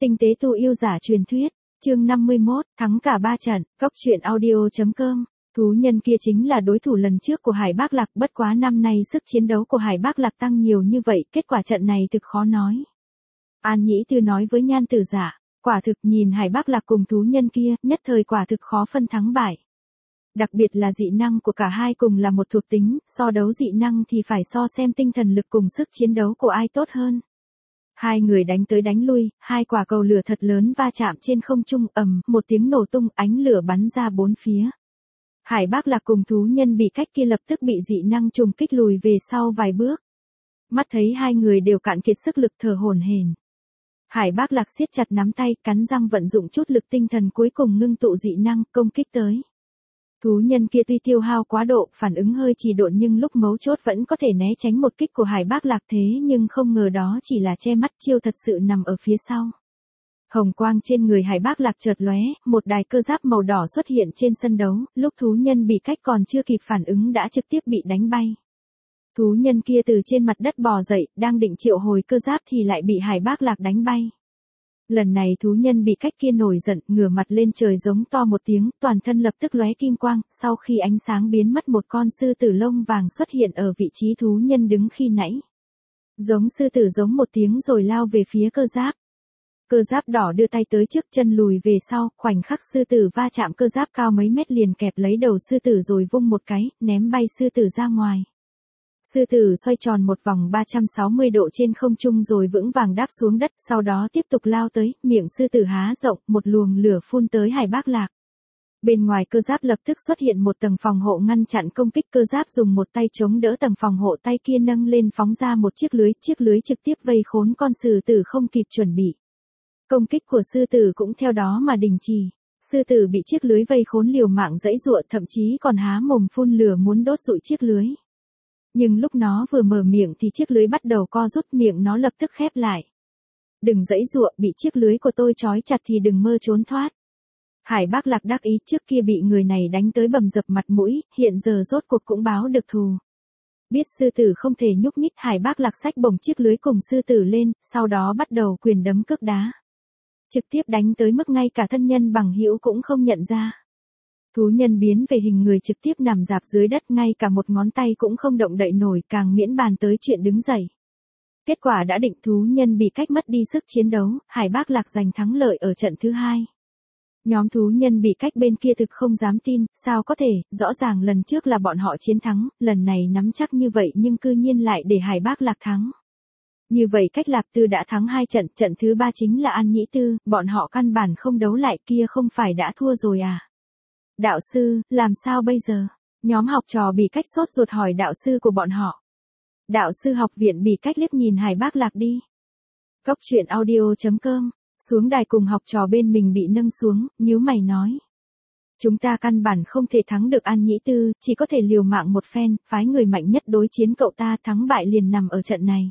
Tinh tế tu yêu giả truyền thuyết, chương 51, thắng cả 3 trận, Cốc truyện audio.com. Thú nhân kia chính là đối thủ lần trước của Hải Bác Lạc, bất quá năm nay sức chiến đấu của Hải Bác Lạc tăng nhiều như vậy, kết quả trận này thực khó nói. An Nhĩ Tư nói với Nhan Tử Dạ, quả thực nhìn Hải Bác Lạc cùng thú nhân kia, nhất thời quả thực khó phân thắng bại. Đặc biệt là dị năng của cả hai cùng là một thuộc tính, so đấu dị năng thì phải so xem tinh thần lực cùng sức chiến đấu của ai tốt hơn. Hai người đánh tới đánh lui, hai quả cầu lửa thật lớn va chạm trên không trung, ầm, một tiếng nổ tung, ánh lửa bắn ra bốn phía. Hải Bác Lạc cùng thú nhân bị cách kia lập tức bị dị năng trùng kích lùi về sau vài bước. Mắt thấy hai người đều cạn kiệt sức lực thở hổn hển. Hải Bác Lạc siết chặt nắm tay, cắn răng vận dụng chút lực tinh thần cuối cùng ngưng tụ dị năng, công kích tới. Thú nhân kia tuy tiêu hao quá độ, phản ứng hơi trì độn nhưng lúc mấu chốt vẫn có thể né tránh một kích của Hải Bác Lạc, thế nhưng không ngờ đó chỉ là che mắt, chiêu thật sự nằm ở phía sau. Hồng quang trên người Hải Bác Lạc chợt lóe, một đài cơ giáp màu đỏ xuất hiện trên sân đấu, lúc thú nhân bị cách còn chưa kịp phản ứng đã trực tiếp bị đánh bay. Thú nhân kia từ trên mặt đất bò dậy, đang định triệu hồi cơ giáp thì lại bị Hải Bác Lạc đánh bay. Lần này thú nhân bị cách kia nổi giận, ngửa mặt lên trời giống to một tiếng, toàn thân lập tức lóe kim quang, sau khi ánh sáng biến mất một con sư tử lông vàng xuất hiện ở vị trí thú nhân đứng khi nãy. Giống sư tử giống một tiếng rồi lao về phía cơ giáp. Cơ giáp đỏ đưa tay tới trước, chân lùi về sau, khoảnh khắc sư tử va chạm cơ giáp cao mấy mét liền kẹp lấy đầu sư tử rồi vung một cái, ném bay sư tử ra ngoài. Sư tử xoay tròn một vòng 360 độ trên không trung rồi vững vàng đáp xuống đất, sau đó tiếp tục lao tới, miệng sư tử há rộng, một luồng lửa phun tới Hải Bác Lạc. Bên ngoài cơ giáp lập tức xuất hiện một tầng phòng hộ ngăn chặn công kích, cơ giáp dùng một tay chống đỡ tầng phòng hộ, tay kia nâng lên phóng ra một chiếc lưới trực tiếp vây khốn con sư tử không kịp chuẩn bị. Công kích của sư tử cũng theo đó mà đình chỉ. Sư tử bị chiếc lưới vây khốn liều mạng giãy giụa, thậm chí còn há mồm phun lửa muốn đốt rụi chiếc lưới. Nhưng lúc nó vừa mở miệng thì chiếc lưới bắt đầu co rút, miệng nó lập tức khép lại. Đừng giãy giụa, bị chiếc lưới của tôi trói chặt thì đừng mơ trốn thoát. Hải Bác Lạc đắc ý, trước kia bị người này đánh tới bầm dập mặt mũi, hiện giờ rốt cuộc cũng báo được thù. Biết sư tử không thể nhúc nhích, Hải Bác Lạc xách bổng chiếc lưới cùng sư tử lên, sau đó bắt đầu quyền đấm cước đá. Trực tiếp đánh tới mức ngay cả thân nhân bằng hữu cũng không nhận ra. Thú nhân biến về hình người trực tiếp nằm rạp dưới đất, ngay cả một ngón tay cũng không động đậy nổi, càng miễn bàn tới chuyện đứng dậy. Kết quả đã định, thú nhân bị cách mất đi sức chiến đấu, Hải Bác Lạc giành thắng lợi ở trận thứ hai. Nhóm thú nhân bị cách bên kia thực không dám tin, sao có thể, rõ ràng lần trước là bọn họ chiến thắng, lần này nắm chắc như vậy nhưng cư nhiên lại để Hải Bác Lạc thắng. Như vậy cách Lạp Tư đã thắng 2 trận, trận thứ 3 chính là An Nhĩ Tư, bọn họ căn bản không đấu lại, kia không phải đã thua rồi à? Đạo sư, làm sao bây giờ? Nhóm học trò bị cách sốt ruột hỏi đạo sư của bọn họ. Đạo sư học viện bị cách liếc nhìn Hải Bác Lạc đi. Cốc truyện audio.com, xuống đài cùng học trò bên mình bị nâng xuống, nhíu mày nói. Chúng ta căn bản không thể thắng được An Nhĩ Tư, chỉ có thể liều mạng một phen, phái người mạnh nhất đối chiến cậu ta, thắng bại liền nằm ở trận này.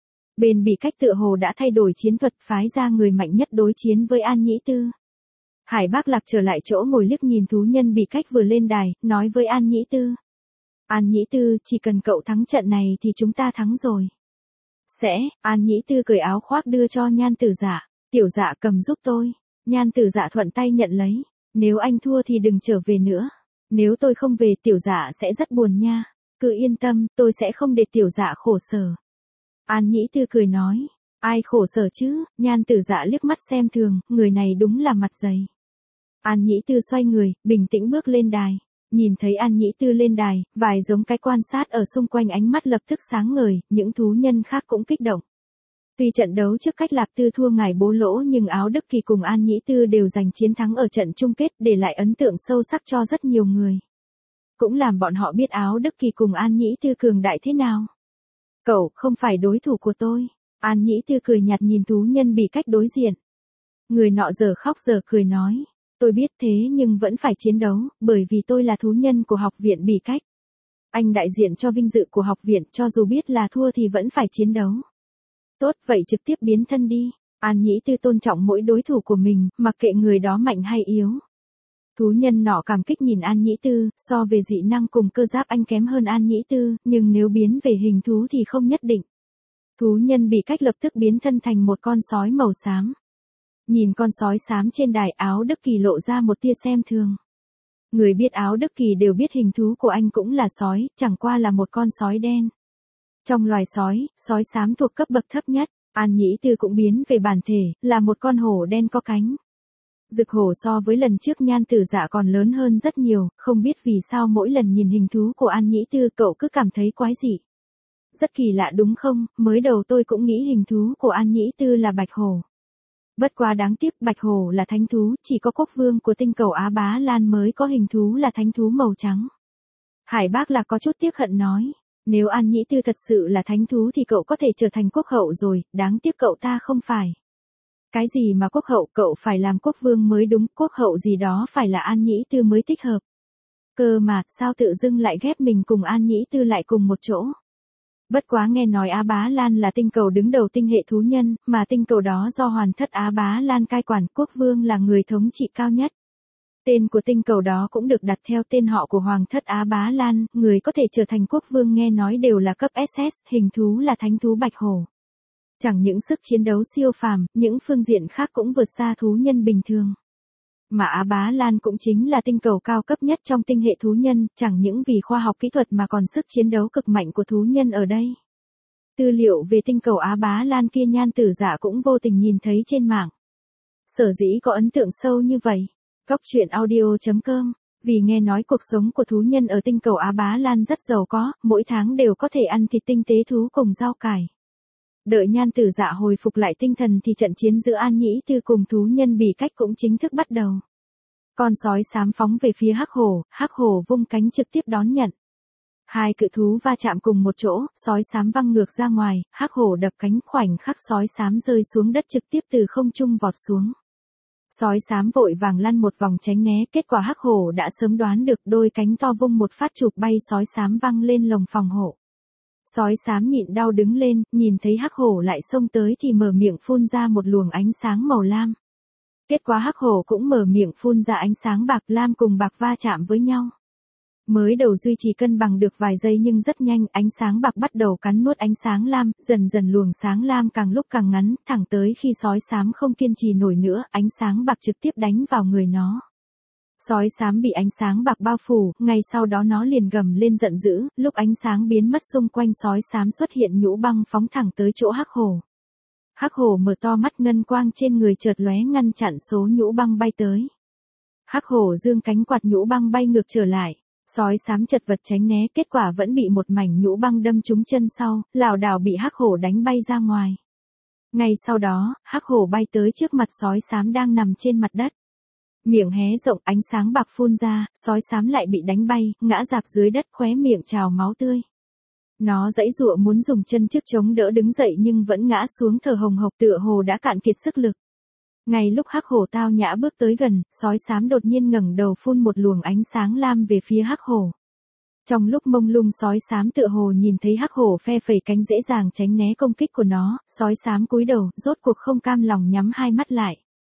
Bên bị cách tựa hồ đã thay đổi chiến thuật, phái ra người mạnh nhất đối chiến với An Nhĩ Tư. Hải Bác Lạc trở lại chỗ ngồi liếc nhìn thú nhân bị cách vừa lên đài, nói với An Nhĩ Tư. An Nhĩ Tư, chỉ cần cậu thắng trận này thì chúng ta thắng rồi. An Nhĩ Tư cởi áo khoác đưa cho Nhan Tử Dạ, tiểu dạ cầm giúp tôi. Nhan Tử Dạ thuận tay nhận lấy, nếu anh thua thì đừng trở về nữa. Nếu tôi không về tiểu dạ sẽ rất buồn nha, cứ yên tâm, tôi sẽ không để tiểu dạ khổ sở. An Nhĩ Tư cười nói, ai khổ sở chứ? Nhan Tử Dạ liếc mắt xem thường, người này đúng là mặt dày. An Nhĩ Tư xoay người, bình tĩnh bước lên đài. Nhìn thấy An Nhĩ Tư lên đài, vài giống cái quan sát ở xung quanh ánh mắt lập tức sáng ngời, những thú nhân khác cũng kích động. Tuy trận đấu trước cách Lạp Tư thua ngài Bố Lỗ nhưng Áo Đức Kỳ cùng An Nhĩ Tư đều giành chiến thắng ở trận chung kết, để lại ấn tượng sâu sắc cho rất nhiều người. Cũng làm bọn họ biết Áo Đức Kỳ cùng An Nhĩ Tư cường đại thế nào. Cậu không phải đối thủ của tôi. An Nhĩ Tư cười nhạt nhìn thú nhân bị cách đối diện. Người nọ giờ khóc giờ cười nói. Tôi biết thế nhưng vẫn phải chiến đấu, bởi vì tôi là thú nhân của học viện bị cách. Anh đại diện cho vinh dự của học viện, cho dù biết là thua thì vẫn phải chiến đấu. Tốt, vậy trực tiếp biến thân đi. An Nhĩ Tư tôn trọng mỗi đối thủ của mình, mặc kệ người đó mạnh hay yếu. Thú nhân nọ cảm kích nhìn An Nhĩ Tư, so về dị năng cùng cơ giáp anh kém hơn An Nhĩ Tư, nhưng nếu biến về hình thú thì không nhất định. Thú nhân bị cách lập tức biến thân thành một con sói màu xám. Nhìn con sói xám trên đài, Áo Đức Kỳ lộ ra một tia xem thường. Người biết Áo Đức Kỳ đều biết hình thú của anh cũng là sói, chẳng qua là một con sói đen. Trong loài sói, sói xám thuộc cấp bậc thấp nhất, An Nhĩ Tư cũng biến về bản thể, là một con hổ đen có cánh. Dực hổ so với lần trước Nhan Tử Dạ còn lớn hơn rất nhiều, không biết vì sao mỗi lần nhìn hình thú của An Nhĩ Tư cậu cứ cảm thấy quái dị. Rất kỳ lạ đúng không, mới đầu tôi cũng nghĩ hình thú của An Nhĩ Tư là bạch hổ. Bất quá đáng tiếc bạch hổ là thánh thú, chỉ có quốc vương của tinh cầu Á Bá Lan mới có hình thú là thánh thú màu trắng. Hải Bác Lạc có chút tiếc hận nói, nếu An Nhĩ Tư thật sự là thánh thú thì cậu có thể trở thành quốc hậu rồi, đáng tiếc cậu ta không phải. Cái gì mà quốc hậu, cậu phải làm quốc vương mới đúng, quốc hậu gì đó phải là An Nhĩ Tư mới thích hợp. Cơ mà, sao tự dưng lại ghép mình cùng An Nhĩ Tư lại cùng một chỗ? Bất quá nghe nói Á Bá Lan là tinh cầu đứng đầu tinh hệ thú nhân, mà tinh cầu đó do Hoàn Thất Á Bá Lan cai quản, quốc vương là người thống trị cao nhất. Tên của tinh cầu đó cũng được đặt theo tên họ của Hoàng thất Á Bá Lan, người có thể trở thành quốc vương nghe nói đều là cấp SS, hình thú là thánh thú bạch hổ. Chẳng những sức chiến đấu siêu phàm, những phương diện khác cũng vượt xa thú nhân bình thường. Mà Á Bá Lan cũng chính là tinh cầu cao cấp nhất trong tinh hệ thú nhân, chẳng những vì khoa học kỹ thuật mà còn sức chiến đấu cực mạnh của thú nhân ở đây. Tư liệu về tinh cầu Á Bá Lan kia Nhan Tử Dạ cũng vô tình nhìn thấy trên mạng. Sở dĩ có ấn tượng sâu như vậy. Góc truyện audio.com, vì nghe nói cuộc sống của thú nhân ở tinh cầu Á Bá Lan rất giàu có, mỗi tháng đều có thể ăn thịt tinh tế thú cùng rau cải. Đợi Nhan Tử Dạ hồi phục lại tinh thần thì trận chiến giữa An Nhĩ Tư cùng thú nhân Bỉ Cách cũng chính thức bắt đầu. Con sói xám phóng về phía hắc hổ vung cánh trực tiếp đón nhận. Hai cự thú va chạm cùng một chỗ, sói xám văng ngược ra ngoài, hắc hổ đập cánh, khoảnh khắc sói xám rơi xuống đất trực tiếp từ không trung vọt xuống. Sói xám vội vàng lăn một vòng tránh né, kết quả hắc hổ đã sớm đoán được, đôi cánh to vung một phát chụp bay sói xám văng lên lồng phòng hộ. Sói xám nhịn đau đứng lên, nhìn thấy hắc hổ lại xông tới thì mở miệng phun ra một luồng ánh sáng màu lam. Kết quả hắc hổ cũng mở miệng phun ra ánh sáng bạc, lam cùng bạc va chạm với nhau. Mới đầu duy trì cân bằng được vài giây nhưng rất nhanh ánh sáng bạc bắt đầu cắn nuốt ánh sáng lam, dần dần luồng sáng lam càng lúc càng ngắn, thẳng tới khi sói xám không kiên trì nổi nữa, ánh sáng bạc trực tiếp đánh vào người nó. Sói xám bị ánh sáng bạc bao phủ, ngay sau đó nó liền gầm lên giận dữ, lúc ánh sáng biến mất xung quanh sói xám xuất hiện nhũ băng phóng thẳng tới chỗ hắc hổ. Hắc hổ mở to mắt, ngân quang trên người chợt lóe ngăn chặn số nhũ băng bay tới. Hắc hổ giương cánh quạt nhũ băng bay ngược trở lại. Sói xám chật vật tránh né, kết quả vẫn bị một mảnh nhũ băng đâm trúng chân sau, lảo đảo bị hắc hổ đánh bay ra ngoài. Ngay sau đó, hắc hổ bay tới trước mặt sói xám đang nằm trên mặt đất. Miệng hé rộng, ánh sáng bạc phun ra, sói xám lại bị đánh bay, ngã rạp dưới đất, khóe miệng trào máu tươi. Nó giãy giụa muốn dùng chân trước chống đỡ đứng dậy nhưng vẫn ngã xuống thở hồng hộc, tựa hồ đã cạn kiệt sức lực. Ngay lúc hắc hổ tao nhã bước tới gần, sói xám đột nhiên ngẩng đầu phun một luồng ánh sáng lam về phía hắc hổ. Trong lúc mông lung sói xám tựa hồ nhìn thấy hắc hổ phe phẩy cánh dễ dàng tránh né công kích của nó, sói xám cúi đầu, rốt cuộc không cam lòng nhắm hai mắt lại.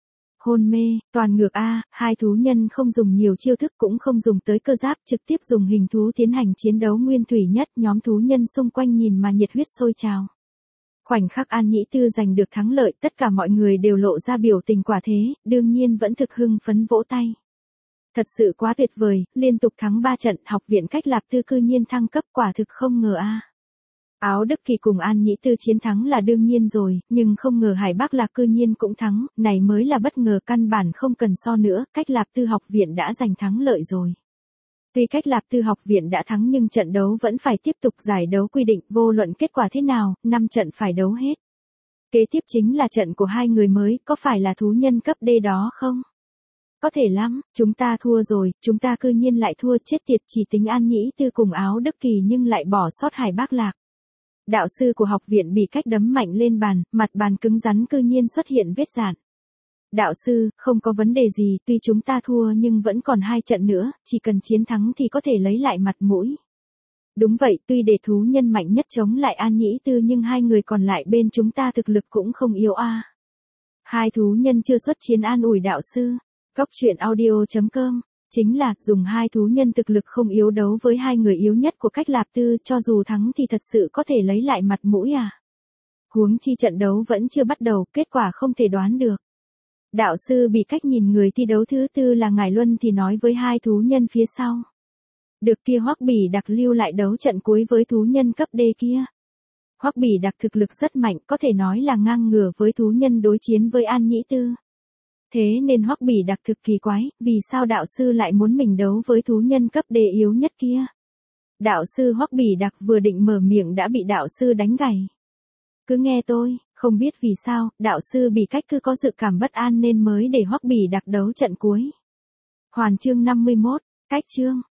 Hôn mê, toàn ngược A, hai thú nhân không dùng nhiều chiêu thức cũng không dùng tới cơ giáp, trực tiếp dùng hình thú tiến hành chiến đấu nguyên thủy nhất, nhóm thú nhân xung quanh nhìn mà nhiệt huyết sôi trào. Khoảnh khắc An Nhĩ Tư giành được thắng lợi, tất cả mọi người đều lộ ra biểu tình quả thế, đương nhiên vẫn thực hưng phấn vỗ tay. Thật sự quá tuyệt vời, liên tục thắng 3 trận, học viện Cách Lạp Tư cư nhiên thăng cấp, quả thực không ngờ a. Áo Đức Kỳ cùng An Nhĩ Tư chiến thắng là đương nhiên rồi, nhưng không ngờ Hải Bác Lạc cư nhiên cũng thắng, này mới là bất ngờ, căn bản không cần so nữa, Cách Lạp Tư học viện đã giành thắng lợi rồi. Tuy Cách Lạp Tư học viện đã thắng nhưng trận đấu vẫn phải tiếp tục, giải đấu quy định vô luận kết quả thế nào, 5 trận phải đấu hết. Kế tiếp chính là trận của hai người mới, có phải là thú nhân cấp D đó không? Có thể lắm, chúng ta thua rồi, chúng ta cư nhiên lại thua, chết tiệt, chỉ tính An Nhĩ Tư cùng Áo Đức Kỳ nhưng lại bỏ sót Hải Bác Lạc. Đạo sư của học viện bị cách đấm mạnh lên bàn, mặt bàn cứng rắn cư nhiên xuất hiện vết rạn. Đạo sư, không có vấn đề gì, tuy chúng ta thua nhưng vẫn còn 2 trận nữa, chỉ cần chiến thắng thì có thể lấy lại mặt mũi. Đúng vậy, tuy để thú nhân mạnh nhất chống lại An Nhĩ Tư nhưng hai người còn lại bên chúng ta thực lực cũng không yếu a. Hai thú nhân chưa xuất chiến an ủi đạo sư. Góc truyện audio.com, chính là dùng hai thú nhân thực lực không yếu đấu với hai người yếu nhất của Cách Lạp Tư, cho dù thắng thì thật sự có thể lấy lại mặt mũi à. Huống chi trận đấu vẫn chưa bắt đầu, kết quả không thể đoán được. Đạo sư bị cách nhìn người thi đấu thứ tư là Ngải Luân thì nói với hai thú nhân phía sau. Được kia Hoắc Bỉ Đặc lưu lại đấu trận cuối với thú nhân cấp D kia. Hoắc Bỉ Đặc thực lực rất mạnh, có thể nói là ngang ngửa với thú nhân đối chiến với An Nhĩ Tư. Thế nên Hoắc Bỉ Đặc thực kỳ quái, vì sao đạo sư lại muốn mình đấu với thú nhân cấp D yếu nhất kia. Đạo sư Hoắc Bỉ Đặc vừa định mở miệng đã bị đạo sư đánh gãy. Cứ nghe tôi, không biết vì sao, đạo sư bị cách cứ có dự cảm bất an nên mới để Hoắc Bỉ Đặc đấu trận cuối. Hoàn chương 51, cách chương.